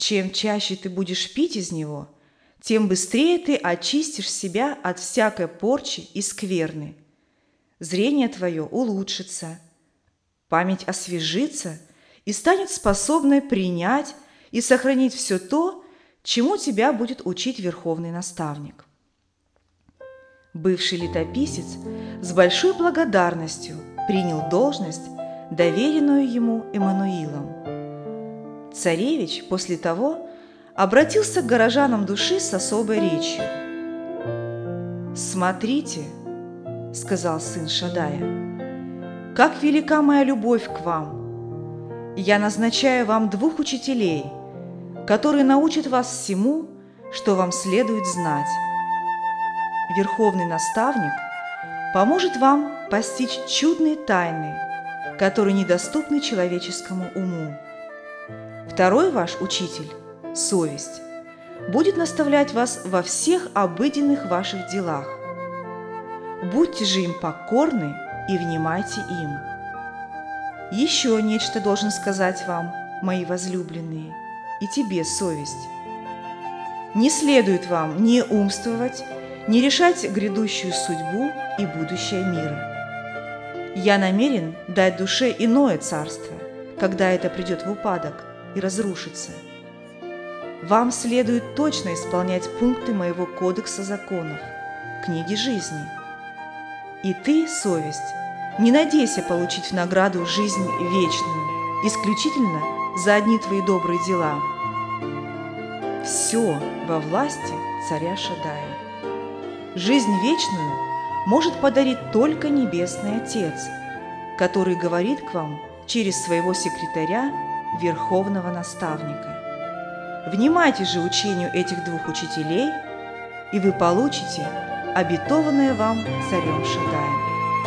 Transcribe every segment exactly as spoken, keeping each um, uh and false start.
Чем чаще ты будешь пить из него, тем быстрее ты очистишь себя от всякой порчи и скверны. Зрение твое улучшится, память освежится и станет способной принять и сохранить все то, чему тебя будет учить верховный наставник. Бывший летописец с большой благодарностью принял должность, доверенную ему Эммануилом. Царевич после того обратился к горожанам души с особой речью. «Смотрите, — сказал сын Шадая, — как велика моя любовь к вам. Я назначаю вам двух учителей, которые научат вас всему, что вам следует знать. Верховный наставник поможет вам постичь чудные тайны, которые недоступны человеческому уму. Второй ваш учитель, совесть, будет наставлять вас во всех обыденных ваших делах. Будьте же им покорны и внимайте им. Еще нечто должен сказать вам, мои возлюбленные, и тебе, совесть. Не следует вам ни умствовать, ни решать грядущую судьбу и будущее мира. Я намерен дать душе иное царство, когда это придет в упадок и разрушится. Вам следует точно исполнять пункты моего кодекса законов, книги жизни. И ты, совесть, не надейся получить в награду жизнь вечную, исключительно за одни твои добрые дела. Все во власти царя Шадая. Жизнь вечную может подарить только Небесный Отец, который говорит к вам через своего секретаря, Верховного Наставника. Внимайте же учению этих двух учителей, и вы получите обетованное вам царем Шадаем.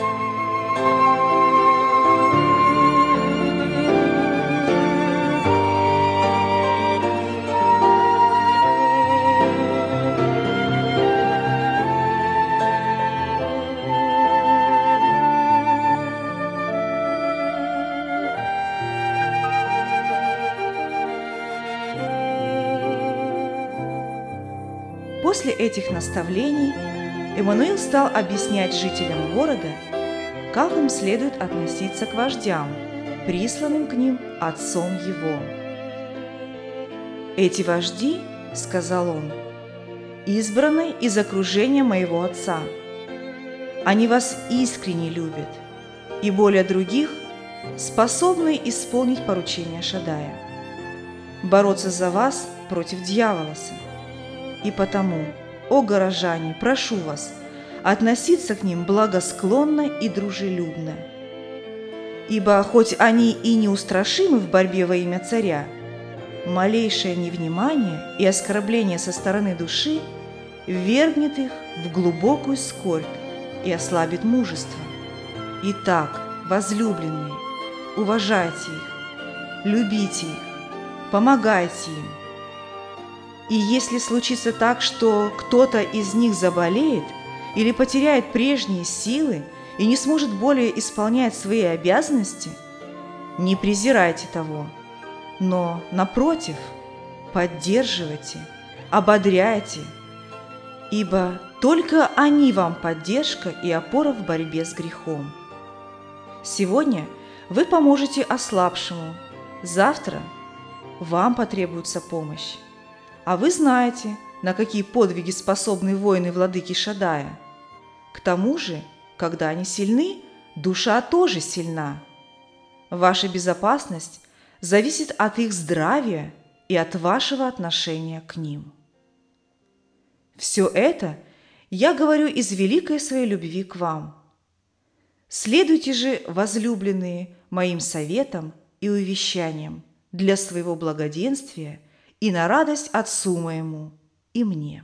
После этих наставлений Эммануил стал объяснять жителям города, как им следует относиться к вождям, присланным к ним отцом его. «Эти вожди, — сказал он, — избраны из окружения моего отца. Они вас искренне любят и более других способны исполнить поручение Шадая, бороться за вас против дьяволоса. И потому, о горожане, прошу вас относиться к ним благосклонно и дружелюбно. Ибо хоть они и неустрашимы в борьбе во имя царя, малейшее невнимание и оскорбление со стороны души ввергнет их в глубокую скорбь и ослабит мужество. Итак, возлюбленные, уважайте их, любите их, помогайте им. И если случится так, что кто-то из них заболеет или потеряет прежние силы и не сможет более исполнять свои обязанности, не презирайте того, но, напротив, поддерживайте, ободряйте, ибо только они вам поддержка и опора в борьбе с грехом. Сегодня вы поможете ослабшему, завтра вам потребуется помощь. А вы знаете, на какие подвиги способны воины владыки Шадая. К тому же, когда они сильны, душа тоже сильна. Ваша безопасность зависит от их здравия и от вашего отношения к ним. Все это я говорю из великой своей любви к вам. Следуйте же, возлюбленные, моим советам и увещаниям для своего благоденствия и на радость Отцу моему и мне.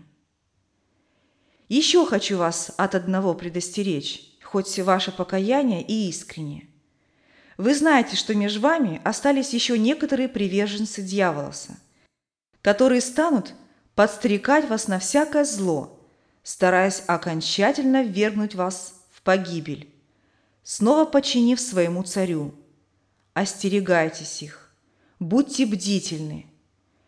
Еще хочу вас от одного предостеречь, хоть ваше покаяние и искренне. Вы знаете, что между вами остались еще некоторые приверженцы дьяволоса, которые станут подстрекать вас на всякое зло, стараясь окончательно ввергнуть вас в погибель, снова подчинив своему царю. Остерегайтесь их, будьте бдительны.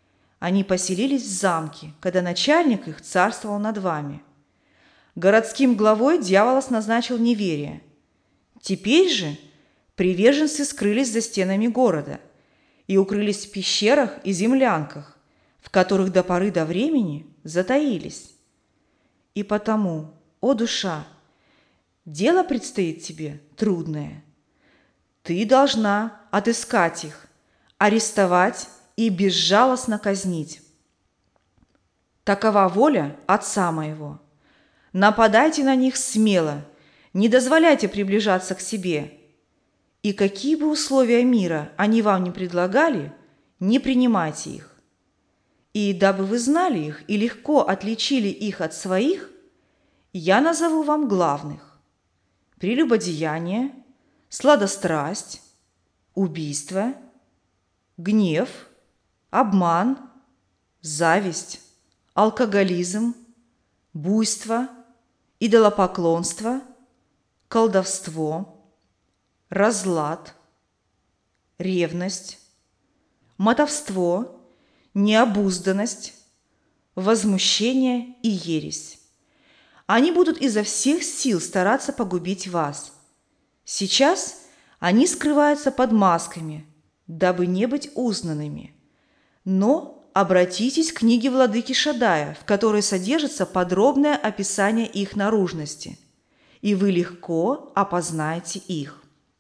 Они поселились в замке, когда начальник их царствовал над вами. Городским главой дьяволос назначил неверие. Теперь же приверженцы скрылись за стенами города и укрылись в пещерах и землянках, в которых до поры до времени затаились. И потому, о душа, дело предстоит тебе трудное. Ты должна отыскать их, арестовать и безжалостно казнить. Такова воля Отца моего. Нападайте на них смело, не дозволяйте приближаться к себе. И какие бы условия мира они вам не предлагали, не принимайте их. И дабы вы знали их и легко отличили их от своих, я назову вам главных: прелюбодеяние, сладострастие, убийство, гнев, обман, зависть, алкоголизм, буйство, идолопоклонство, колдовство, разлад, ревность, мотовство, необузданность, возмущение и ересь. Они будут изо всех сил стараться погубить вас. Сейчас они скрываются под масками, дабы не быть узнанными. Но обратитесь к книге владыки Шаддая, в которой содержится подробное описание их наружности, и вы легко опознаете их.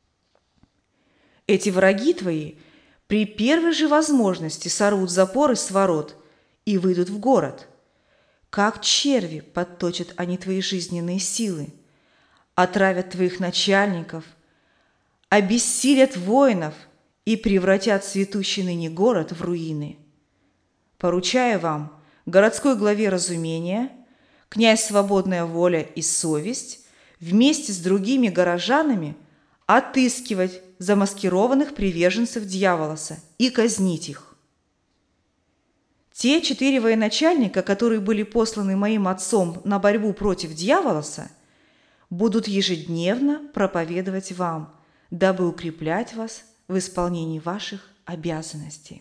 Эти враги твои при первой же возможности сорвут запоры с ворот и выйдут в город. Как черви подточат они твои жизненные силы, отравят твоих начальников, обессилят воинов и превратят цветущий ныне город в руины. Поручаю вам, городской главе разумение, князь свободная воля и совесть, вместе с другими горожанами отыскивать замаскированных приверженцев дьяволоса и казнить их. Те четыре военачальника, которые были посланы моим отцом на борьбу против дьяволоса, будут ежедневно проповедовать вам, дабы укреплять вас в исполнении ваших обязанностей.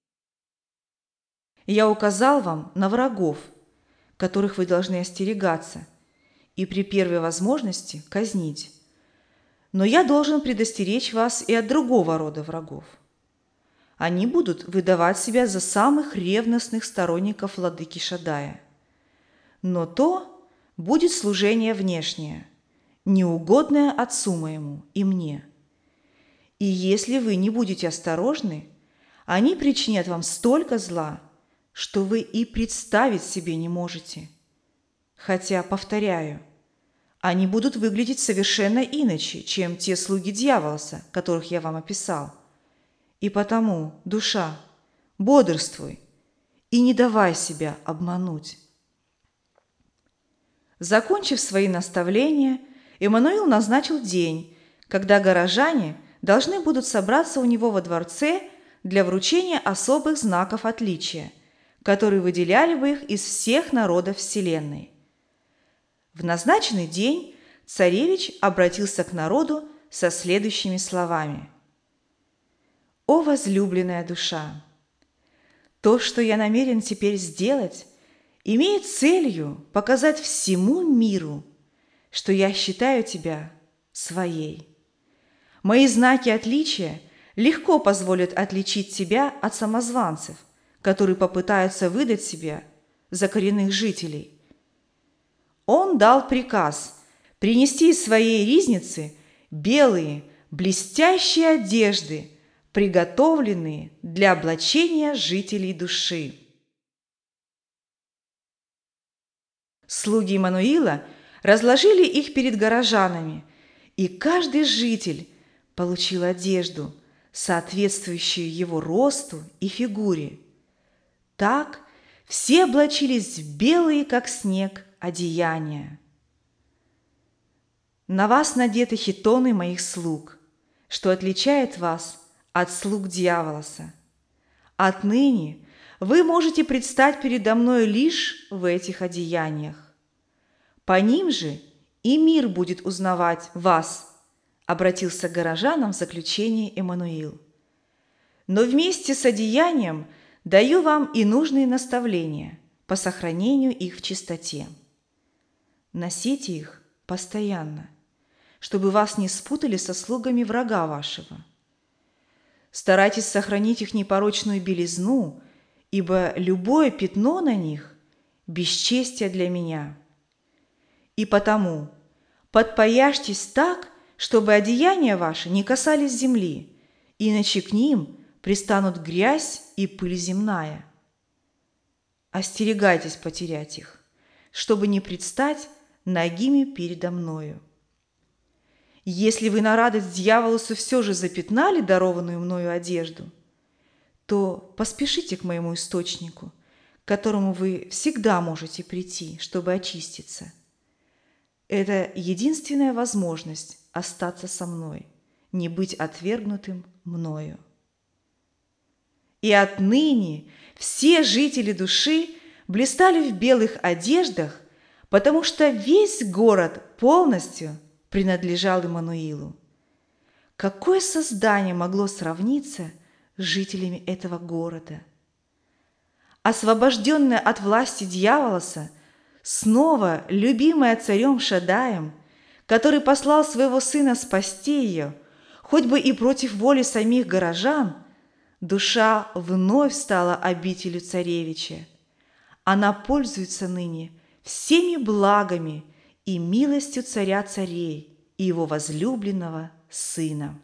Я указал вам на врагов, которых вы должны остерегаться, и при первой возможности казнить. Но я должен предостеречь вас и от другого рода врагов. Они будут выдавать себя за самых ревностных сторонников владыки Шаддая. Но то будет служение внешнее, неугодное Отцу моему и мне. И если вы не будете осторожны, они причинят вам столько зла, что вы и представить себе не можете. Хотя, повторяю, они будут выглядеть совершенно иначе, чем те слуги дьяволоса, которых я вам описал. И потому, душа, бодрствуй и не давай себя обмануть. Закончив свои наставления, Эммануил назначил день, когда горожане должны будут собраться у него во дворце для вручения особых знаков отличия, которые выделяли бы их из всех народов вселенной. В назначенный день царевич обратился к народу со следующими словами: «О возлюбленная душа! То, что я намерен теперь сделать, имеет целью показать всему миру, что я считаю тебя своей. Мои знаки отличия легко позволят отличить тебя от самозванцев, которые попытаются выдать себя за коренных жителей». Он дал приказ принести из своей ризницы белые, блестящие одежды, приготовленные для облачения жителей души. Слуги Эммануила разложили их перед горожанами, и каждый житель получил одежду, соответствующую его росту и фигуре. Так все облачились в белые, как снег, одеяния. На вас надеты хитоны моих слуг, что отличает вас от слуг дьяволоса. Отныне вы можете предстать передо мною лишь в этих одеяниях. По ним же и мир будет узнавать вас, обратился к горожанам в заключение Эммануил. Но вместе с одеянием даю вам и нужные наставления по сохранению их в чистоте. Носите их постоянно, чтобы вас не спутали со слугами врага вашего. Старайтесь сохранить их непорочную белизну, ибо любое пятно на них – бесчестие для меня. И потому подпояжьтесь так, чтобы одеяния ваши не касались земли, иначе к ним пристанут грязь и пыль земная. Остерегайтесь потерять их, чтобы не предстать нагими передо мною. Если вы на радость дьяволусу все же запятнали дарованную мною одежду, то поспешите к моему источнику, к которому вы всегда можете прийти, чтобы очиститься. Это единственная возможность остаться со мной, не быть отвергнутым мною. И отныне все жители души блистали в белых одеждах, потому что весь город полностью принадлежал Иммануилу. Какое создание могло сравниться с жителями этого города? Освобожденная от власти дьяволоса, снова любимая царем Шаддаем, который послал своего сына спасти ее, хоть бы и против воли самих горожан, душа вновь стала обителью царевича. Она пользуется ныне всеми благами и милостью царя царей и его возлюбленного сына.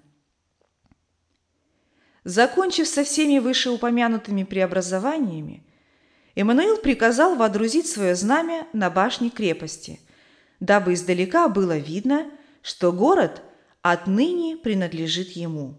Закончив со всеми вышеупомянутыми преобразованиями, Иммануил приказал водрузить свое знамя на башне крепости, дабы издалека было видно, что город отныне принадлежит ему.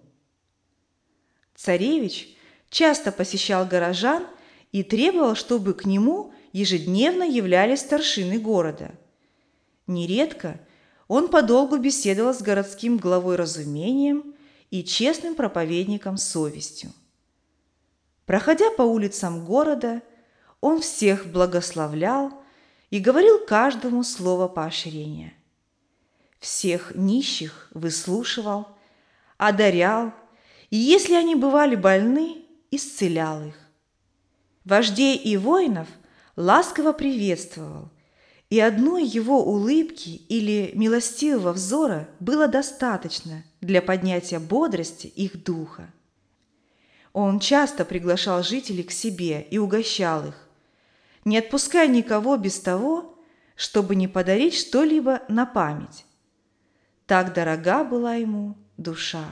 Царевич часто посещал горожан и требовал, чтобы к нему ежедневно являлись старшины города. Нередко он подолгу беседовал с городским главой разумением и честным проповедником совестью. Проходя по улицам города, он всех благословлял и говорил каждому слово поощрения. Всех нищих выслушивал, одарял, и если они бывали больны, исцелял их. Вождей и воинов ласково приветствовал, и одной его улыбки или милостивого взора было достаточно для поднятия бодрости их духа. Он часто приглашал жителей к себе и угощал их, не отпуская никого без того, чтобы не подарить что-либо на память. Так дорога была ему душа.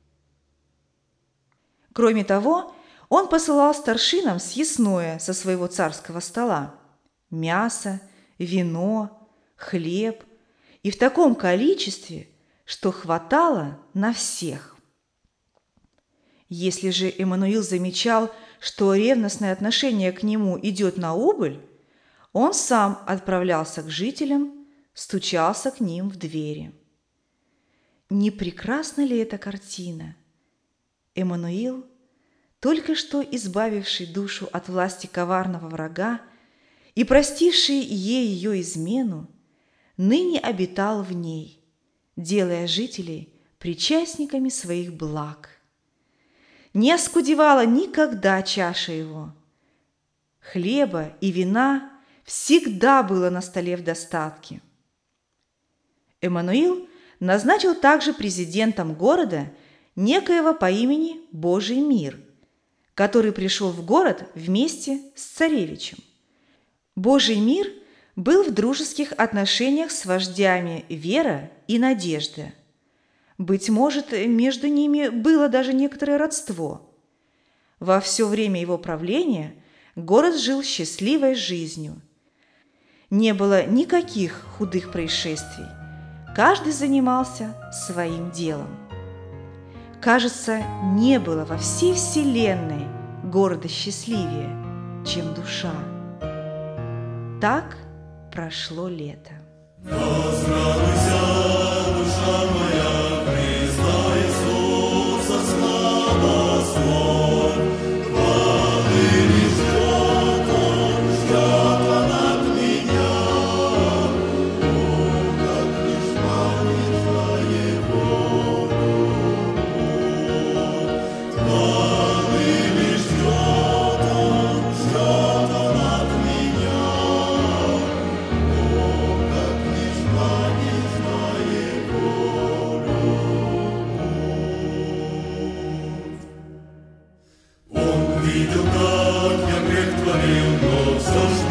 Кроме того, он посылал старшинам съестное со своего царского стола – мясо, вино, хлеб, и в таком количестве, что хватало на всех. Если же Иммануил замечал, что ревностное отношение к нему идет на убыль, он сам отправлялся к жителям, стучался к ним в двери. Не прекрасна ли эта картина? Иммануил, только что избавивший душу от власти коварного врага и простивший ей ее измену, ныне обитал в ней, делая жителей причастниками своих благ. Не оскудевала никогда чаша его. Хлеба и вина всегда было на столе в достатке. Иммануил назначил также президентом города некоего по имени Божий мир, который пришел в город вместе с царевичем. Божий мир был в дружеских отношениях с вождями Вера и Надежда. Быть может, между ними было даже некоторое родство. Во все время его правления город жил счастливой жизнью. Не было никаких худых происшествий. Каждый занимался своим делом. Кажется, не было во всей вселенной города счастливее, чем душа. Так прошло лето. Возрадуйся, душа моя, Христа Иисуса, слава слов. Хвалы не ждет Он, ждет Он от меня. О, как лишь молитва Его любовь. Хвалы не ждет Он, говорил, но все ж